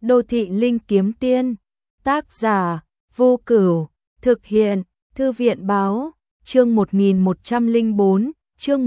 Đô thị linh kiếm tiên, tác giả, Vô Cửu, thực hiện, Thư viện báo, chương 1104, chương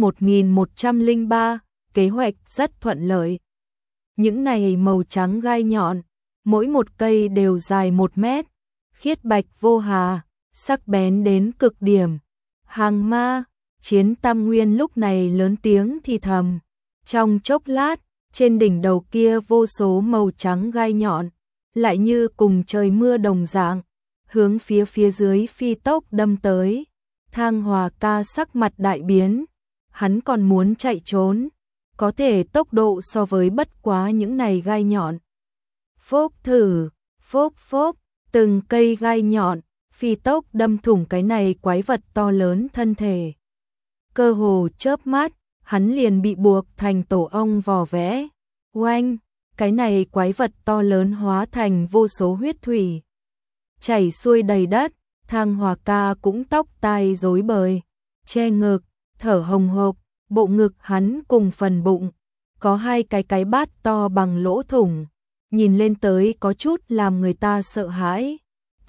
1103, kế hoạch rất thuận lợi. Những này màu trắng gai nhọn, mỗi một cây đều dài 1 mét, khiết bạch vô hà, sắc bén đến cực điểm. Hàng ma, Chiến Tam Nguyên lúc này lớn tiếng thì thầm. Trong chốc lát, trên đỉnh đầu kia vô số màu trắng gai nhọn, lại như cùng trời mưa đồng dạng, hướng phía dưới phi tốc đâm tới. Thang Hòa Ca sắc mặt đại biến, hắn còn muốn chạy trốn, có thể tốc độ so với bất quá những này gai nhọn. Phốc thử, phốc phốc, từng cây gai nhọn, phi tốc đâm thủng cái này quái vật to lớn thân thể. Cơ hồ chớp mắt, hắn liền bị buộc thành tổ ong vò vẽ. Oanh, cái này quái vật to lớn hóa thành vô số huyết thủy, chảy xuôi đầy đất. Thang Hòa Ca cũng tóc tai rối bời, che ngực, thở hồng hộc, bộ ngực hắn cùng phần bụng có 2 cái bát to bằng lỗ thủng, nhìn lên tới có chút làm người ta sợ hãi.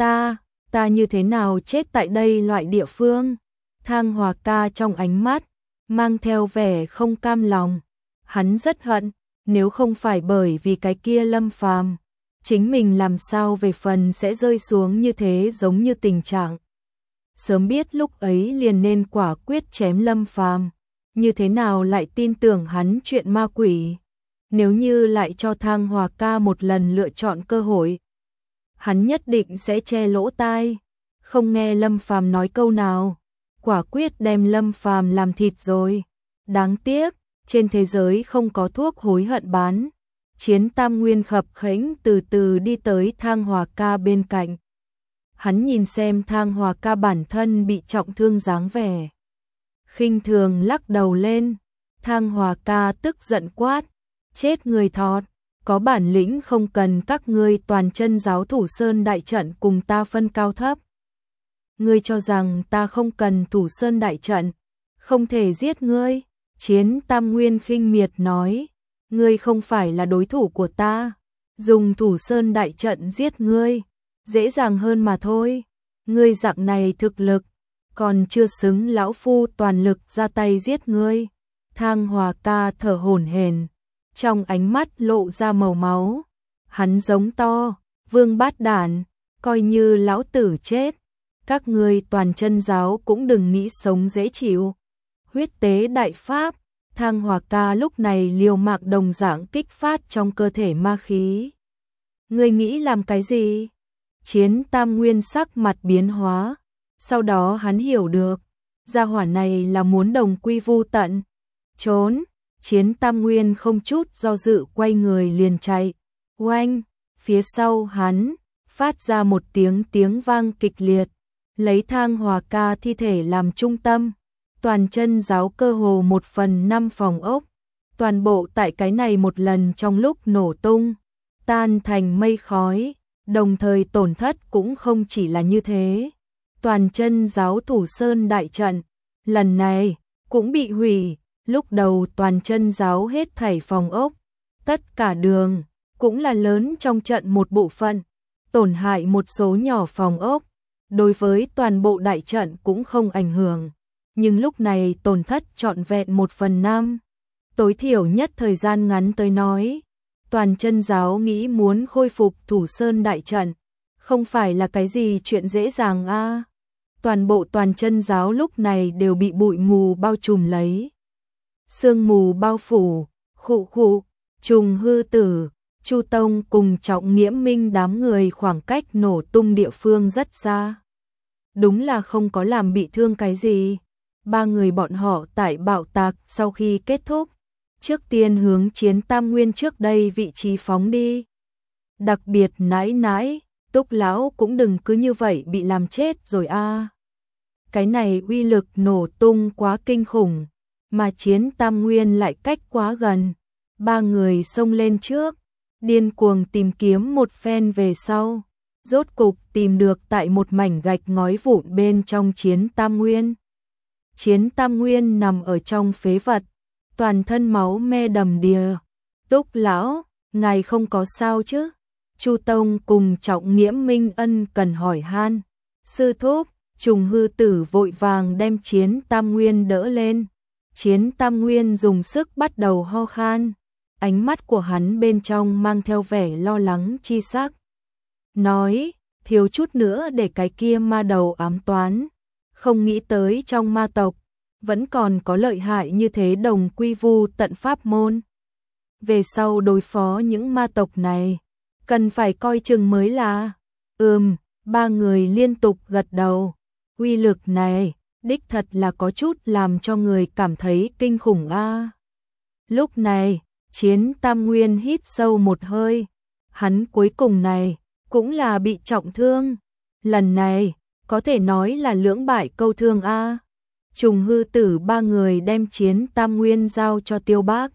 Ta như thế nào chết tại đây loại địa phương? Thang Hòa Ca trong ánh mắt mang theo vẻ không cam lòng, hắn rất hận, nếu không phải bởi vì cái kia Lâm Phàm, chính mình làm sao về phần sẽ rơi xuống như thế, giống như tình trạng. Sớm biết lúc ấy liền nên quả quyết chém Lâm Phàm, như thế nào lại tin tưởng hắn chuyện ma quỷ. Nếu như lại cho Thang Hòa Ca một lần lựa chọn cơ hội, hắn nhất định sẽ che lỗ tai, không nghe Lâm Phàm nói câu nào, quả quyết đem Lâm Phàm làm thịt rồi. Đáng tiếc, trên thế giới không có thuốc hối hận bán. Chiến Tam Nguyên khập khẽnh từ từ đi tới Thang Hòa Ca bên cạnh. Hắn nhìn xem Thang Hòa Ca bản thân bị trọng thương dáng vẻ, khinh thường lắc đầu lên. Thang Hòa Ca tức giận quát, chết người thọt, có bản lĩnh không cần các ngươi toàn chân giáo Thủ Sơn đại trận cùng ta phân cao thấp. Ngươi cho rằng ta không cần Thủ Sơn đại trận, không thể giết ngươi? Chiến Tam Nguyên khinh miệt nói, ngươi không phải là đối thủ của ta, dùng Thủ Sơn đại trận giết ngươi, dễ dàng hơn mà thôi. Ngươi dạng này thực lực, còn chưa xứng lão phu toàn lực ra tay giết ngươi. Thang Hòa Ca thở hổn hển, trong ánh mắt lộ ra màu máu. Hắn giống to, vương bát đản, coi như lão tử chết, các ngươi toàn chân giáo cũng đừng nghĩ sống dễ chịu. Huyết tế đại pháp, Thang Hòa Ca lúc này liều mạng đồng dạng kích phát trong cơ thể ma khí. Ngươi nghĩ làm cái gì? Chiến Tam Nguyên sắc mặt biến hóa, sau đó hắn hiểu được, gia hỏa này là muốn đồng quy vu tận. Trốn, Chiến Tam Nguyên không chút do dự quay người liền chạy. Oanh, phía sau hắn phát ra một tiếng vang kịch liệt, lấy Thang Hòa Ca thi thể làm trung tâm. Toàn chân giáo cơ hồ 1/5 phòng ốc, toàn bộ tại cái này một lần trong lúc nổ tung, tan thành mây khói, đồng thời tổn thất cũng không chỉ là như thế. Toàn chân giáo Thủ Sơn đại trận, lần này, cũng bị hủy. Lúc đầu toàn chân giáo hết thảy phòng ốc, tất cả đường, cũng là lớn trong trận một bộ phận, tổn hại một số nhỏ phòng ốc, đối với toàn bộ đại trận cũng không ảnh hưởng. Nhưng lúc này tổn thất trọn vẹn 1/5, tối thiểu nhất thời gian ngắn tới nói, toàn chân giáo nghĩ muốn khôi phục Thủ Sơn đại trận, không phải là cái gì chuyện dễ dàng a. Toàn bộ toàn chân giáo lúc này đều bị bụi mù bao trùm lấy. Sương mù bao phủ, khụ, Trùng Hư Tử, Chu Tông cùng Trọng Nghiễm Minh đám người khoảng cách nổ tung địa phương rất xa. Đúng là không có làm bị thương cái gì. 3 người bọn họ tại bạo tạc sau khi kết thúc, trước tiên hướng Chiến Tam Nguyên trước đây vị trí phóng đi. Đặc biệt nãi, Túc lão cũng đừng cứ như vậy bị làm chết rồi a. Cái này uy lực nổ tung quá kinh khủng, mà Chiến Tam Nguyên lại cách quá gần. 3 người xông lên trước, điên cuồng tìm kiếm một phen về sau, rốt cục tìm được tại một mảnh gạch ngói vụn bên trong Chiến Tam Nguyên. Chiến Tam Nguyên nằm ở trong phế vật, toàn thân máu me đầm đìa. Túc lão, ngài không có sao chứ? Chu Tông cùng Trọng Nghĩa Minh ân cần hỏi han. Sư thúc, Trùng Hư Tử vội vàng đem Chiến Tam Nguyên đỡ lên. Chiến Tam Nguyên dùng sức bắt đầu ho khan. Ánh mắt của hắn bên trong mang theo vẻ lo lắng chi sắc. Nói, thiếu chút nữa để cái kia ma đầu ám toán. Không nghĩ tới trong ma tộc, vẫn còn có lợi hại như thế đồng quy vu tận pháp môn. Về sau đối phó những ma tộc này, cần phải coi chừng mới là. Ba người liên tục gật đầu. Uy lực này, đích thật là có chút làm cho người cảm thấy kinh khủng a. Lúc này, Chiến Tam Nguyên hít sâu một hơi. Hắn cuối cùng này, cũng là bị trọng thương. Lần này, có thể nói là lưỡng bại câu thương a. Trùng Hư Tử ba người đem Chiến Tam Nguyên giao cho Tiêu Bác.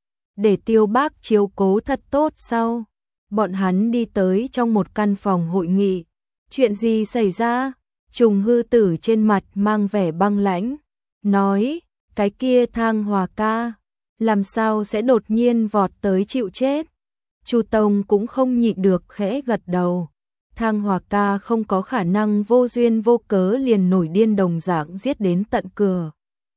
Để Tiêu Bác chiếu cố thật tốt sau. Bọn hắn đi tới trong một căn phòng hội nghị. Chuyện gì xảy ra? Trùng Hư Tử trên mặt mang vẻ băng lãnh. Nói, cái kia Thang Hòa ca, làm sao sẽ đột nhiên vọt tới chịu chết? Chu Tông cũng không nhịn được khẽ gật đầu. Thang Hòa ca không có khả năng vô duyên vô cớ liền nổi điên đồng dạng giết đến tận cửa.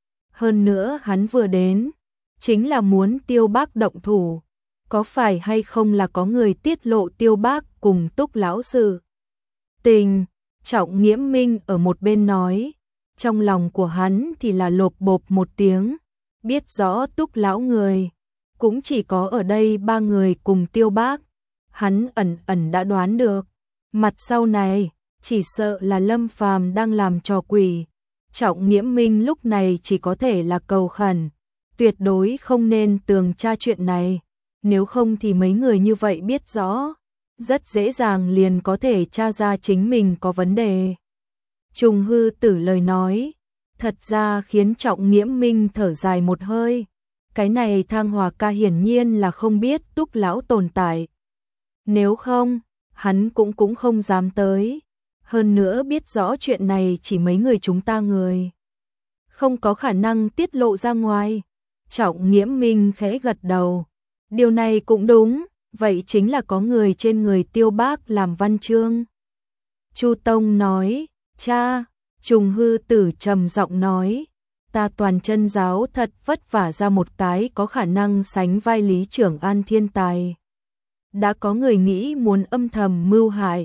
Hơn nữa hắn vừa đến, chính là muốn Tiêu Bác động thủ. Có phải hay không là có người tiết lộ Tiêu Bác cùng Túc lão sự tình? Trọng Nghĩa Minh ở một bên nói, trong lòng của hắn thì là lộp bộp một tiếng, biết rõ Túc lão người, cũng chỉ có ở đây ba người cùng Tiêu Bác. Hắn ẩn ẩn đã đoán được, mặt sau này, chỉ sợ là Lâm Phàm đang làm trò quỷ. Trọng Nghĩa Minh lúc này chỉ có thể là cầu khẩn, tuyệt đối không nên tường tra chuyện này, nếu không thì mấy người như vậy biết rõ, rất dễ dàng liền có thể tra ra chính mình có vấn đề. Trùng Hư Tử lời nói, thật ra khiến Trọng Nghĩa Minh thở dài một hơi. Cái này Thang Hòa ca hiển nhiên là không biết Túc lão tồn tại. Nếu không, hắn cũng không dám tới. Hơn nữa biết rõ chuyện này chỉ mấy người chúng ta người, không có khả năng tiết lộ ra ngoài. Trọng Nghĩa Minh khẽ gật đầu. Điều này cũng đúng, vậy chính là có người trên người Tiêu Bác làm văn chương. Chu Tông nói, cha. Trùng Hư Tử trầm giọng nói, ta Toàn Chân giáo thật vất vả ra một cái có khả năng sánh vai Lý Trưởng An thiên tài. Đã có người nghĩ muốn âm thầm mưu hại.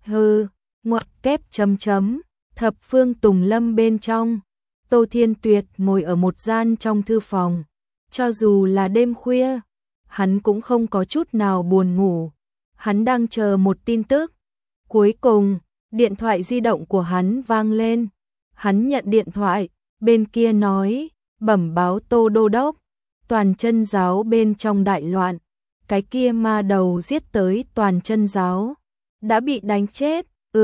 Ngoặc kép chấm chấm, Thập Phương Tùng Lâm bên trong. Tô Thiên Tuyệt ngồi ở một gian trong thư phòng. Cho dù là đêm khuya, hắn cũng không có chút nào buồn ngủ. Hắn đang chờ một tin tức. Cuối cùng, điện thoại di động của hắn vang lên. Hắn nhận điện thoại, bên kia nói, bẩm báo Tô Đô Đốc, Toàn Chân giáo bên trong đại loạn. Cái kia ma đầu giết tới Toàn Chân giáo, đã bị đánh chết.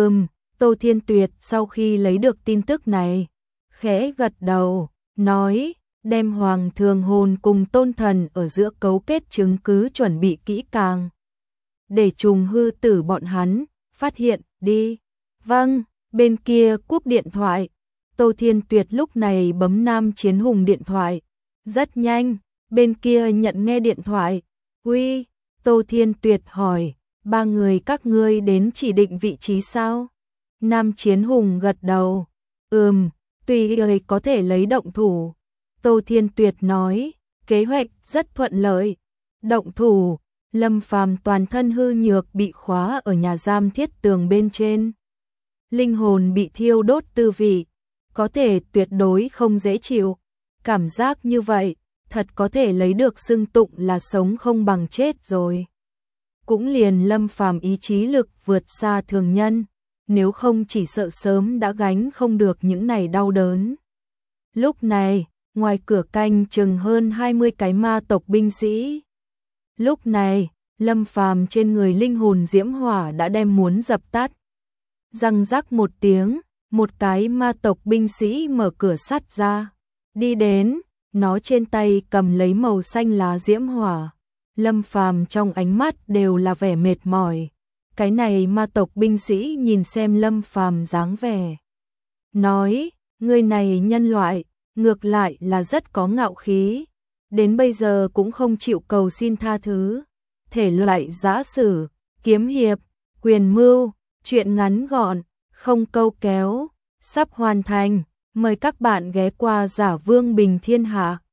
Tô Thiên Tuyệt sau khi lấy được tin tức này, khẽ gật đầu, nói, đem Hoàng Thường Hồn cùng Tôn Thần ở giữa cấu kết chứng cứ chuẩn bị kỹ càng. Để Trùng Hư Tử bọn hắn phát hiện đi. Vâng, bên kia cúp điện thoại. Tô Thiên Tuyệt lúc này bấm Nam Chiến Hùng điện thoại. Rất nhanh, bên kia nhận nghe điện thoại. Uy, Tô Thiên Tuyệt hỏi, ba người các ngươi đến chỉ định vị trí sao? Nam Chiến Hùng gật đầu. Tùy người có thể lấy động thủ. Tô Thiên Tuyệt nói, kế hoạch rất thuận lợi. Động thủ, Lâm Phàm toàn thân hư nhược bị khóa ở nhà giam thiết tường bên trên. Linh hồn bị thiêu đốt tư vị, có thể tuyệt đối không dễ chịu. Cảm giác như vậy, thật có thể lấy được xưng tụng là sống không bằng chết rồi. Cũng liền Lâm Phàm ý chí lực vượt xa thường nhân, nếu không chỉ sợ sớm đã gánh không được những này đau đớn. Lúc này, ngoài cửa canh chừng hơn 20 cái ma tộc binh sĩ. Lúc này, Lâm Phàm trên người linh hồn diễm hỏa đã đem muốn dập tắt. Răng rắc một tiếng, một cái ma tộc binh sĩ mở cửa sắt ra, đi đến, nó trên tay cầm lấy màu xanh lá diễm hỏa. Lâm Phàm trong ánh mắt đều là vẻ mệt mỏi. Cái này ma tộc binh sĩ nhìn xem Lâm Phàm dáng vẻ, nói, người này nhân loại, ngược lại là rất có ngạo khí, đến bây giờ cũng không chịu cầu xin tha thứ. Thể loại giã sử, kiếm hiệp, quyền mưu, truyện ngắn gọn, không câu kéo, sắp hoàn thành. Mời các bạn ghé qua Giả Vương Bình Thiên Hạ.